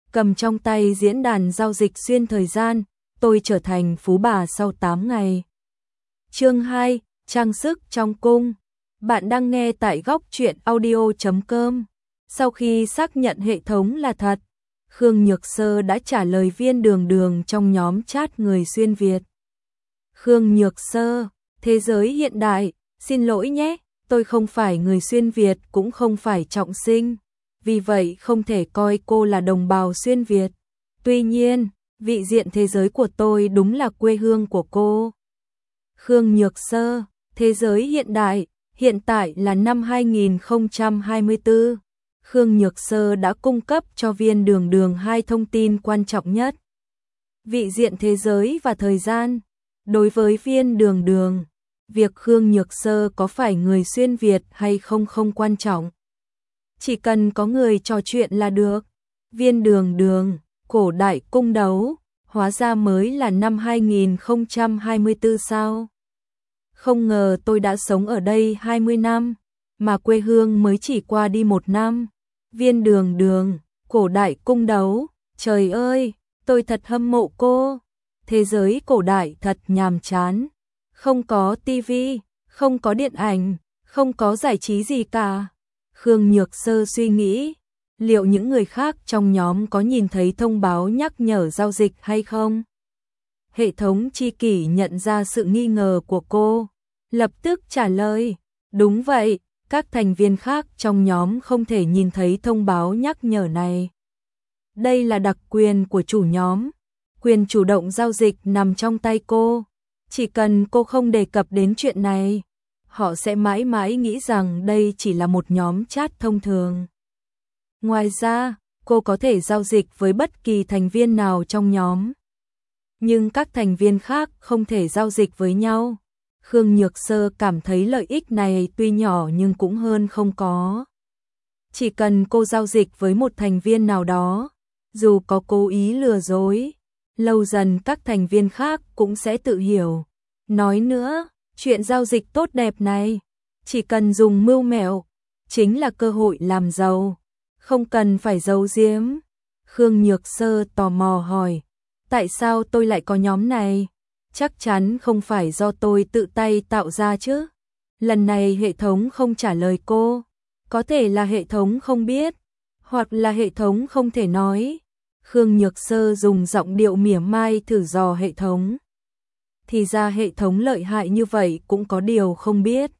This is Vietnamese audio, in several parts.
cầm trong tay diễn đàn giao dịch xuyên thời gian, tôi trở thành phú bà sau 8 ngày. Chương 2, trang sức trong cung. Bạn đang nghe tại góc truyện audio.com. Sau khi xác nhận hệ thống là thật, Khương Nhược Sơ đã trả lời Viên Đường Đường trong nhóm chat người xuyên Việt. Khương Nhược Sơ, thế giới hiện đại, xin lỗi nhé, tôi không phải người xuyên Việt cũng không phải trọng sinh, vì vậy không thể coi cô là đồng bào xuyên Việt. Tuy nhiên, vị diện thế giới của tôi đúng là quê hương của cô. Khương Nhược Sơ, thế giới hiện tại là năm 2024. Khương Nhược Sơ đã cung cấp cho Viên Đường Đường hai thông tin quan trọng nhất. Vị diện thế giới và thời gian. Đối với Viên Đường Đường, việc Khương Nhược Sơ có phải người xuyên Việt hay không không quan trọng. Chỉ cần có người trò chuyện là được. Viên Đường Đường, cổ đại cung đấu, hóa ra mới là năm 2024 sao? Không ngờ tôi đã sống ở đây 20 năm, mà quê hương mới chỉ qua đi 1 năm. Viên Đường Đường, cổ đại cung đấu, trời ơi, tôi thật hâm mộ cô. Thế giới cổ đại thật nhàm chán, không có tivi, không có điện ảnh, không có giải trí gì cả. Khương Nhược Sơ suy nghĩ, liệu những người khác trong nhóm có nhìn thấy thông báo nhắc nhở giao dịch hay không? Hệ thống tri kỷ nhận ra sự nghi ngờ của cô, lập tức trả lời, đúng vậy, các thành viên khác trong nhóm không thể nhìn thấy thông báo nhắc nhở này. Đây là đặc quyền của chủ nhóm, quyền chủ động giao dịch nằm trong tay cô, chỉ cần cô không đề cập đến chuyện này, họ sẽ mãi mãi nghĩ rằng đây chỉ là một nhóm chat thông thường. Ngoài ra, cô có thể giao dịch với bất kỳ thành viên nào trong nhóm, nhưng các thành viên khác không thể giao dịch với nhau. Khương Nhược Sơ cảm thấy lợi ích này tuy nhỏ nhưng cũng hơn không có. Chỉ cần cô giao dịch với một thành viên nào đó, dù có cố ý lừa dối, lâu dần các thành viên khác cũng sẽ tự hiểu. Nói nữa, chuyện giao dịch tốt đẹp này, chỉ cần dùng mưu mẹo, chính là cơ hội làm giàu, không cần phải giấu giếm. Khương Nhược Sơ tò mò hỏi, tại sao tôi lại có nhóm này? Chắc chắn không phải do tôi tự tay tạo ra chứ. Lần này hệ thống không trả lời cô, có thể là hệ thống không biết, hoặc là hệ thống không thể nói. Khương Nhược Sơ dùng giọng điệu mỉa mai thử dò hệ thống. Thì ra hệ thống lợi hại như vậy cũng có điều không biết.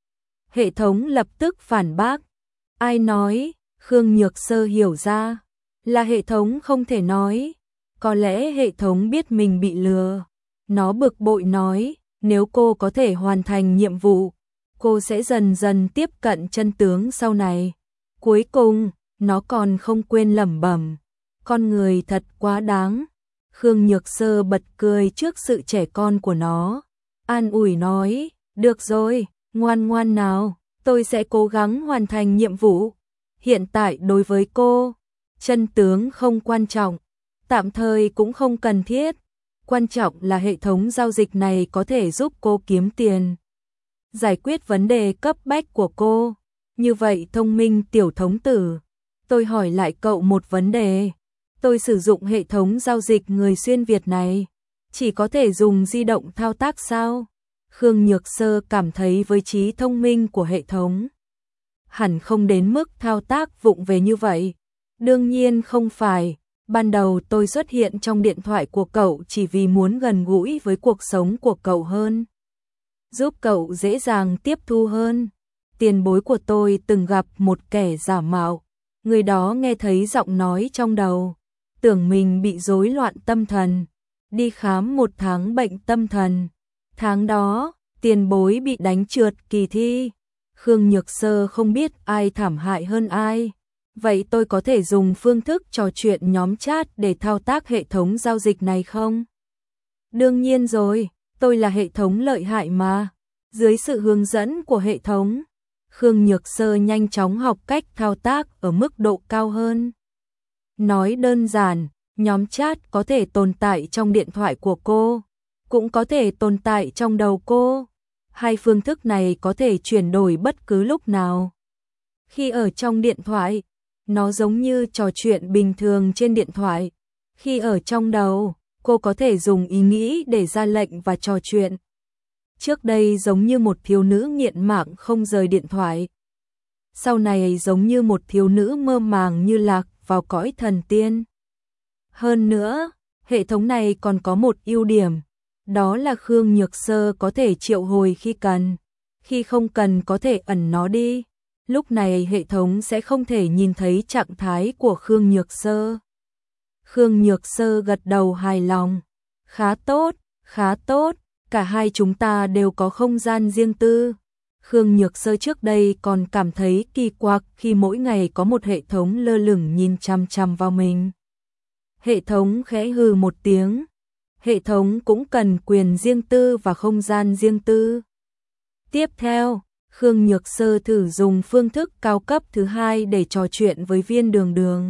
Hệ thống lập tức phản bác. Ai nói? Khương Nhược Sơ hiểu ra, là hệ thống không thể nói. Có lẽ hệ thống biết mình bị lừa. Nó bực bội nói, nếu cô có thể hoàn thành nhiệm vụ, cô sẽ dần dần tiếp cận chân tướng sau này. Cuối cùng, nó còn không quên lẩm bẩm, con người thật quá đáng. Khương Nhược Sơ bật cười trước sự trẻ con của nó, an ủi nói, được rồi, ngoan ngoan nào, tôi sẽ cố gắng hoàn thành nhiệm vụ. Hiện tại đối với cô, chân tướng không quan trọng, tạm thời cũng không cần thiết. Quan trọng là hệ thống giao dịch này có thể giúp cô kiếm tiền, giải quyết vấn đề cấp bách của cô. Như vậy thông minh tiểu thống tử, tôi hỏi lại cậu một vấn đề. Tôi sử dụng hệ thống giao dịch người xuyên Việt này, chỉ có thể dùng di động thao tác sao? Khương Nhược Sơ cảm thấy với trí thông minh của hệ thống, hẳn không đến mức thao tác vụng về như vậy. Đương nhiên không phải. Ban đầu tôi xuất hiện trong điện thoại của cậu chỉ vì muốn gần gũi với cuộc sống của cậu hơn, giúp cậu dễ dàng tiếp thu hơn. Tiền bối của tôi từng gặp một kẻ giả mạo, người đó nghe thấy giọng nói trong đầu, tưởng mình bị rối loạn tâm thần, đi khám 1 tháng bệnh tâm thần. Tháng đó, tiền bối bị đánh trượt kỳ thi. Khương Nhược Sơ không biết ai thảm hại hơn ai. Vậy tôi có thể dùng phương thức trò chuyện nhóm chat để thao tác hệ thống giao dịch này không? Đương nhiên rồi, tôi là hệ thống lợi hại mà. Dưới sự hướng dẫn của hệ thống, Khương Nhược Sơ nhanh chóng học cách thao tác ở mức độ cao hơn. Nói đơn giản, nhóm chat có thể tồn tại trong điện thoại của cô, cũng có thể tồn tại trong đầu cô. Hai phương thức này có thể chuyển đổi bất cứ lúc nào. Khi ở trong điện thoại, Nó giống như trò chuyện bình thường trên điện thoại. Khi ở trong đầu, cô có thể dùng ý nghĩ để ra lệnh và trò chuyện. Trước đây giống như một thiếu nữ nghiện mạng không rời điện thoại. Sau này giống như một thiếu nữ mơ màng như lạc vào cõi thần tiên. Hơn nữa, hệ thống này còn có một ưu điểm, đó là Khương Nhược Sơ có thể triệu hồi khi cần, khi không cần có thể ẩn nó đi. Lúc này hệ thống sẽ không thể nhìn thấy trạng thái của Khương Nhược Sơ. Khương Nhược Sơ gật đầu hài lòng. Khá tốt, cả hai chúng ta đều có không gian riêng tư. Khương Nhược Sơ trước đây còn cảm thấy kỳ quặc khi mỗi ngày có một hệ thống lơ lửng nhìn chằm chằm vào mình. Hệ thống khẽ hừ một tiếng. Hệ thống cũng cần quyền riêng tư và không gian riêng tư. Tiếp theo, Khương Nhược Sơ thử dùng phương thức cao cấp thứ hai để trò chuyện với Viên Đường Đường.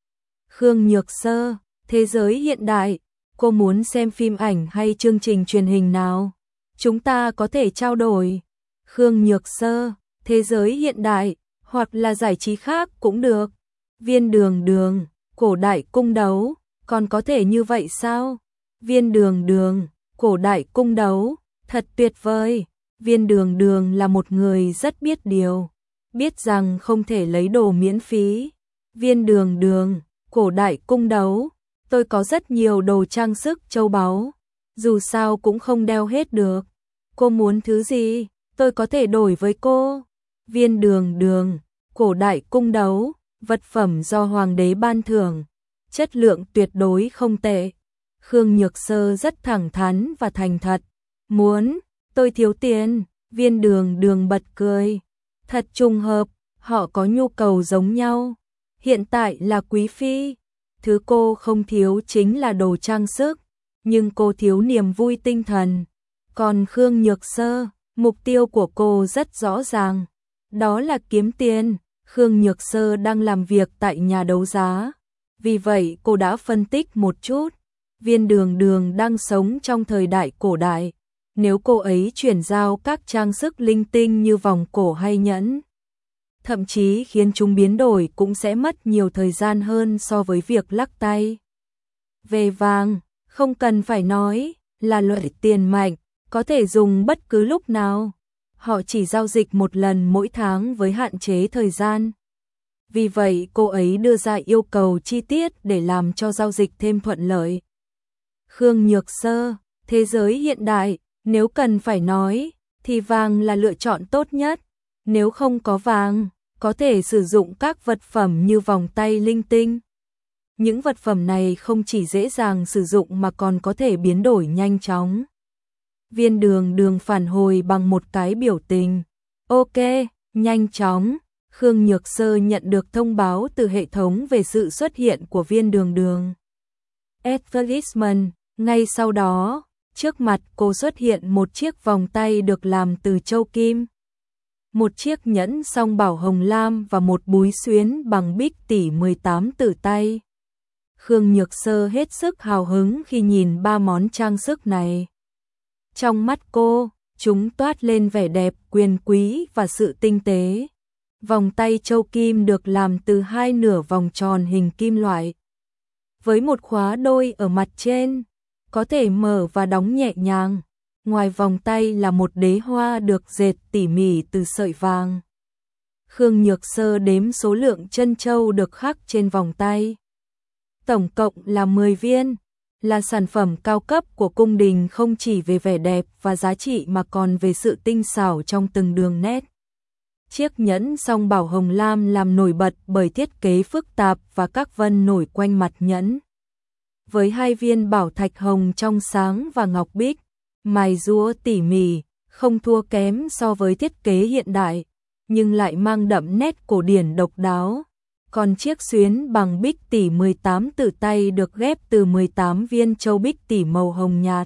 Khương Nhược Sơ, thế giới hiện đại, cô muốn xem phim ảnh hay chương trình truyền hình nào? Chúng ta có thể trao đổi. Khương Nhược Sơ, thế giới hiện đại, hoặc là giải trí khác cũng được. Viên Đường Đường, cổ đại cung đấu, còn có thể như vậy sao? Viên Đường Đường, cổ đại cung đấu, thật tuyệt vời. Viên Đường Đường là một người rất biết điều, biết rằng không thể lấy đồ miễn phí. Viên Đường Đường, cổ đại cung đấu, tôi có rất nhiều đồ trang sức châu báu, dù sao cũng không đeo hết được. Cô muốn thứ gì, tôi có thể đổi với cô. Viên Đường Đường, cổ đại cung đấu, vật phẩm do hoàng đế ban thưởng, chất lượng tuyệt đối không tệ. Khương Nhược Sơ rất thẳng thắn và thành thật. Muốn, tôi thiếu tiền. Viên Đường Đường bật cười. Thật trùng hợp, họ có nhu cầu giống nhau. Hiện tại là quý phi. Thứ cô không thiếu chính là đồ trang sức, nhưng cô thiếu niềm vui tinh thần. Còn Khương Nhược Sơ, mục tiêu của cô rất rõ ràng. Đó là kiếm tiền. Khương Nhược Sơ đang làm việc tại nhà đấu giá. Vì vậy cô đã phân tích một chút. Viên Đường Đường đang sống trong thời đại cổ đại. Nếu cô ấy chuyển giao các trang sức linh tinh như vòng cổ hay nhẫn, thậm chí khiến chúng biến đổi cũng sẽ mất nhiều thời gian hơn so với việc lắc tay. Về vàng, không cần phải nói, là loại tiền mạnh, có thể dùng bất cứ lúc nào. Họ chỉ giao dịch một lần mỗi tháng với hạn chế thời gian. Vì vậy cô ấy đưa ra yêu cầu chi tiết để làm cho giao dịch thêm thuận lợi. Khương Nhược Sơ, thế giới hiện đại, nếu cần phải nói, thì vàng là lựa chọn tốt nhất. Nếu không có vàng, có thể sử dụng các vật phẩm như vòng tay linh tinh. Những vật phẩm này không chỉ dễ dàng sử dụng mà còn có thể biến đổi nhanh chóng. Viên Đường Đường phản hồi bằng một cái biểu tình. Ok, nhanh chóng. Khương Nhược Sơ nhận được thông báo từ hệ thống về sự xuất hiện của Viên Đường Đường. Advertisement, ngay sau đó, trước mặt cô xuất hiện một chiếc vòng tay được làm từ châu kim, một chiếc nhẫn song bảo hồng lam và một búi xuyến bằng bích tỷ 18 tử tay. Khương Nhược Sơ hết sức hào hứng khi nhìn ba món trang sức này. Trong mắt cô, chúng toát lên vẻ đẹp, quyền quý và sự tinh tế. Vòng tay châu kim được làm từ hai nửa vòng tròn hình kim loại, với một khóa đôi ở mặt trên, có thể mở và đóng nhẹ nhàng. Ngoài vòng tay là một đế hoa được dệt tỉ mỉ từ sợi vàng. Khương Nhược Sơ đếm số lượng chân châu được khắc trên vòng tay. Tổng cộng là 10 viên, là sản phẩm cao cấp của cung đình không chỉ về vẻ đẹp và giá trị mà còn về sự tinh xảo trong từng đường nét. Chiếc nhẫn song bảo hồng lam làm nổi bật bởi thiết kế phức tạp và các vân nổi quanh mặt nhẫn. Với hai viên bảo thạch hồng trong sáng và ngọc bích, mài rũa tỉ mỉ, không thua kém so với thiết kế hiện đại, nhưng lại mang đậm nét cổ điển độc đáo. Còn chiếc xuyến bằng bích tỷ 18 tử tay được ghép từ 18 viên châu bích tỷ màu hồng nhạt,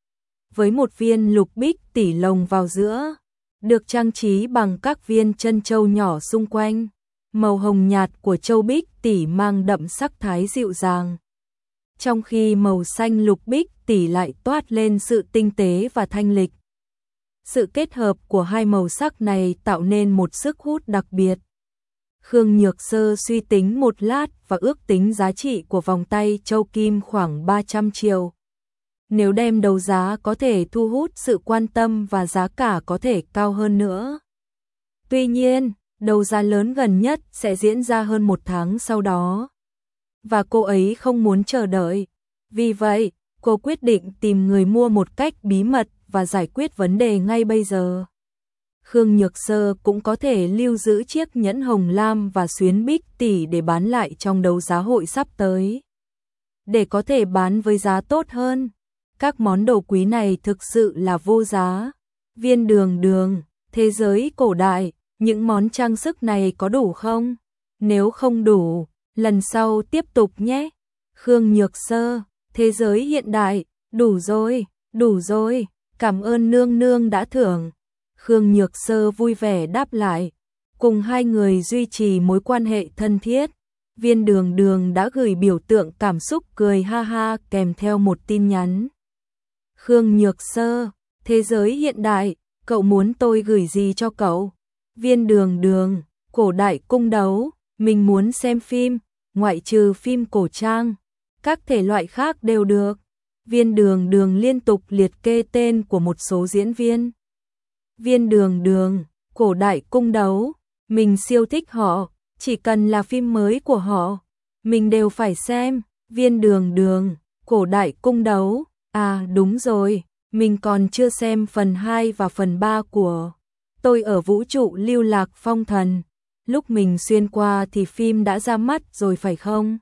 với một viên lục bích tỷ lồng vào giữa, được trang trí bằng các viên chân châu nhỏ xung quanh. Màu hồng nhạt của châu bích tỷ mang đậm sắc thái dịu dàng, trong khi màu xanh lục bích tỷ lại toát lên sự tinh tế và thanh lịch. Sự kết hợp của hai màu sắc này tạo nên một sức hút đặc biệt. Khương Nhược Sơ suy tính một lát và ước tính giá trị của vòng tay châu kim khoảng 300 triệu. Nếu đem đấu giá có thể thu hút sự quan tâm và giá cả có thể cao hơn nữa. Tuy nhiên, đấu giá lớn gần nhất sẽ diễn ra hơn 1 tháng sau đó. Và cô ấy không muốn chờ đợi. Vì vậy, cô quyết định tìm người mua một cách bí mật và giải quyết vấn đề ngay bây giờ. Khương Nhược Sơ cũng có thể lưu giữ chiếc nhẫn hồng lam và xuyến bích tỷ để bán lại trong đấu giá hội sắp tới. Để có thể bán với giá tốt hơn. Các món đồ quý này thực sự là vô giá. Viên đường, thế giới cổ đại, những món trang sức này có đủ không? Nếu không đủ, lần sau tiếp tục nhé. Khương Nhược Sơ, thế giới hiện đại, đủ rồi, cảm ơn nương nương đã thưởng. Khương Nhược Sơ vui vẻ đáp lại, cùng hai người duy trì mối quan hệ thân thiết. Viên đường đã gửi biểu tượng cảm xúc cười ha ha kèm theo một tin nhắn. Khương Nhược Sơ, thế giới hiện đại, cậu muốn tôi gửi gì cho cậu? Viên đường, cổ đại cung đấu, mình muốn xem phim, ngoại trừ phim cổ trang, các thể loại khác đều được. Viên đường liên tục liệt kê tên của một số diễn viên. Viên đường, cổ đại cung đấu, mình siêu thích họ, chỉ cần là phim mới của họ, mình đều phải xem. Viên đường, cổ đại cung đấu, à đúng rồi, mình còn chưa xem phần 2 và phần 3 của Tôi ở vũ trụ lưu lạc phong thần. Lúc mình xuyên qua thì phim đã ra mắt rồi phải không?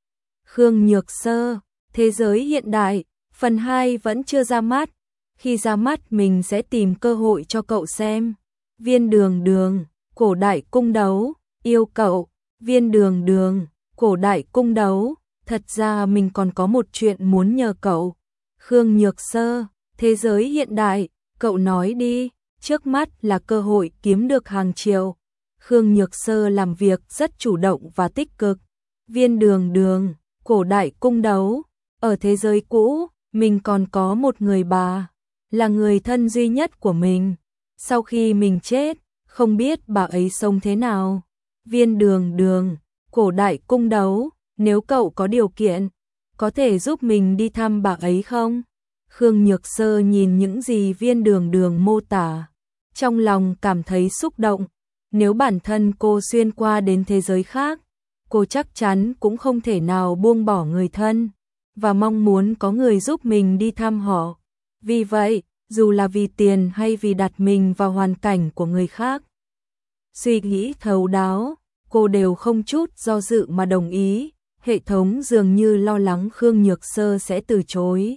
Khương Nhược Sơ, thế giới hiện đại, phần 2 vẫn chưa ra mắt. Khi ra mắt mình sẽ tìm cơ hội cho cậu xem. Viên đường, cổ đại cung đấu, yêu cậu. Viên đường, cổ đại cung đấu, thật ra mình còn có một chuyện muốn nhờ cậu. Khương Nhược Sơ, thế giới hiện đại, cậu nói đi, trước mắt là cơ hội kiếm được hàng triệu. Khương Nhược Sơ làm việc rất chủ động và tích cực. Viên đường, cổ đại cung đấu, ở thế giới cũ, mình còn có một người bà, là người thân duy nhất của mình. Sau khi mình chết, không biết bà ấy sống thế nào. Viên đường, cổ đại cung đấu, nếu cậu có điều kiện, có thể giúp mình đi thăm bà ấy không? Khương Nhược Sơ nhìn những gì viên đường mô tả, trong lòng cảm thấy xúc động. Nếu bản thân cô xuyên qua đến thế giới khác, cô chắc chắn cũng không thể nào buông bỏ người thân, và mong muốn có người giúp mình đi thăm họ. Vì vậy, dù là vì tiền hay vì đặt mình vào hoàn cảnh của người khác, suy nghĩ thấu đáo, cô đều không chút do dự mà đồng ý. Hệ thống dường như lo lắng Khương Nhược Sơ sẽ từ chối,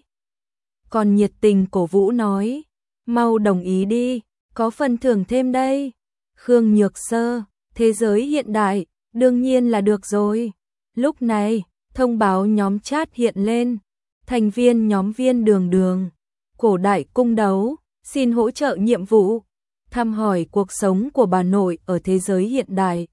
còn nhiệt tình cổ vũ nói, mau đồng ý đi, có phần thưởng thêm đây. Khương Nhược Sơ, thế giới hiện đại, đương nhiên là được rồi. Lúc này, thông báo nhóm chat hiện lên, thành viên nhóm viên đường, cổ đại cung đấu, xin hỗ trợ nhiệm vụ, thăm hỏi cuộc sống của bà nội ở thế giới hiện đại.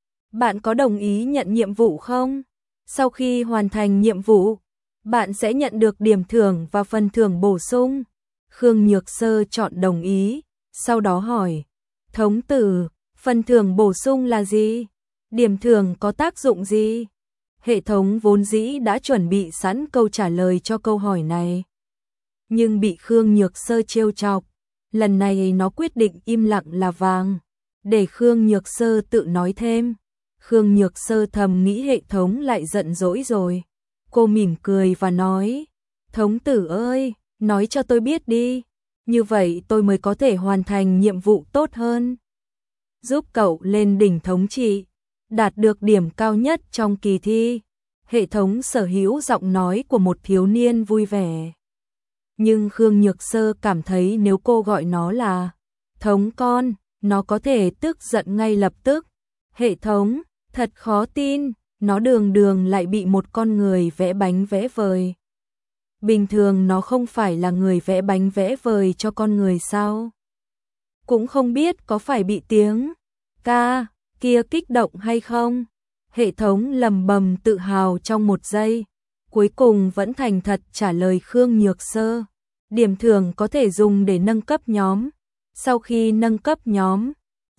Bạn có đồng ý nhận nhiệm vụ không? Sau khi hoàn thành nhiệm vụ, bạn sẽ nhận được điểm thưởng và phần thưởng bổ sung. Khương Nhược Sơ chọn đồng ý, sau đó hỏi, thống tử, phần thưởng bổ sung là gì? Điểm thưởng có tác dụng gì? Hệ thống vốn dĩ đã chuẩn bị sẵn câu trả lời cho câu hỏi này, nhưng bị Khương Nhược Sơ trêu chọc. Lần này nó quyết định im lặng là vàng, để Khương Nhược Sơ tự nói thêm. Khương Nhược Sơ thầm nghĩ hệ thống lại giận dỗi rồi. Cô mỉm cười và nói, thống tử ơi, nói cho tôi biết đi, như vậy tôi mới có thể hoàn thành nhiệm vụ tốt hơn. Giúp cậu lên đỉnh thống trị, đạt được điểm cao nhất trong kỳ thi. Hệ thống sở hữu giọng nói của một thiếu niên vui vẻ. Nhưng Khương Nhược Sơ cảm thấy nếu cô gọi nó là thống con, nó có thể tức giận ngay lập tức. Hệ thống, thật khó tin, nó đường lại bị một con người vẽ bánh vẽ vời. Bình thường nó không phải là người vẽ bánh vẽ vời cho con người sao? Cũng không biết có phải bị tiếng ca kia kích động hay không? Hệ thống lầm bầm tự hào trong một giây, cuối cùng vẫn thành thật trả lời Khương Nhược Sơ. Điểm thưởng có thể dùng để nâng cấp nhóm. Sau khi nâng cấp nhóm,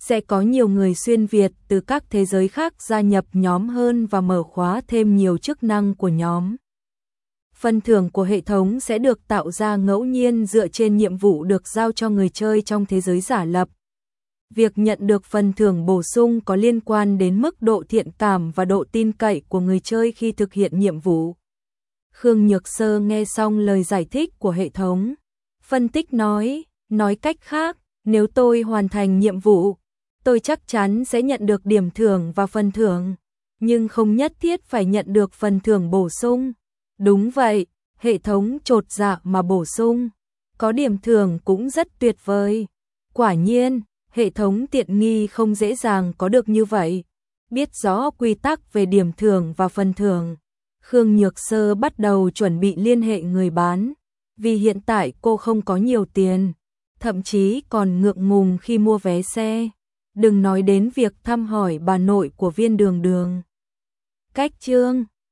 Sẽ có nhiều người xuyên Việt từ các thế giới khác gia nhập nhóm hơn và mở khóa thêm nhiều chức năng của nhóm. Phần thưởng của hệ thống sẽ được tạo ra ngẫu nhiên dựa trên nhiệm vụ được giao cho người chơi trong thế giới giả lập. Việc nhận được phần thưởng bổ sung có liên quan đến mức độ thiện cảm và độ tin cậy của người chơi khi thực hiện nhiệm vụ. Khương Nhược Sơ nghe xong lời giải thích của hệ thống, phân tích nói cách khác, nếu tôi hoàn thành nhiệm vụ, tôi chắc chắn sẽ nhận được điểm thưởng và phần thưởng, nhưng không nhất thiết phải nhận được phần thưởng bổ sung. Đúng vậy, hệ thống chột dạ mà bổ sung, có điểm thưởng cũng rất tuyệt vời. Quả nhiên, hệ thống tiện nghi không dễ dàng có được như vậy. Biết rõ quy tắc về điểm thưởng và phần thưởng, Khương Nhược Sơ bắt đầu chuẩn bị liên hệ người bán, vì hiện tại cô không có nhiều tiền, thậm chí còn ngượng ngùng khi mua vé xe. Đừng nói đến việc thăm hỏi bà nội của Viên Đường Đường. Cách chương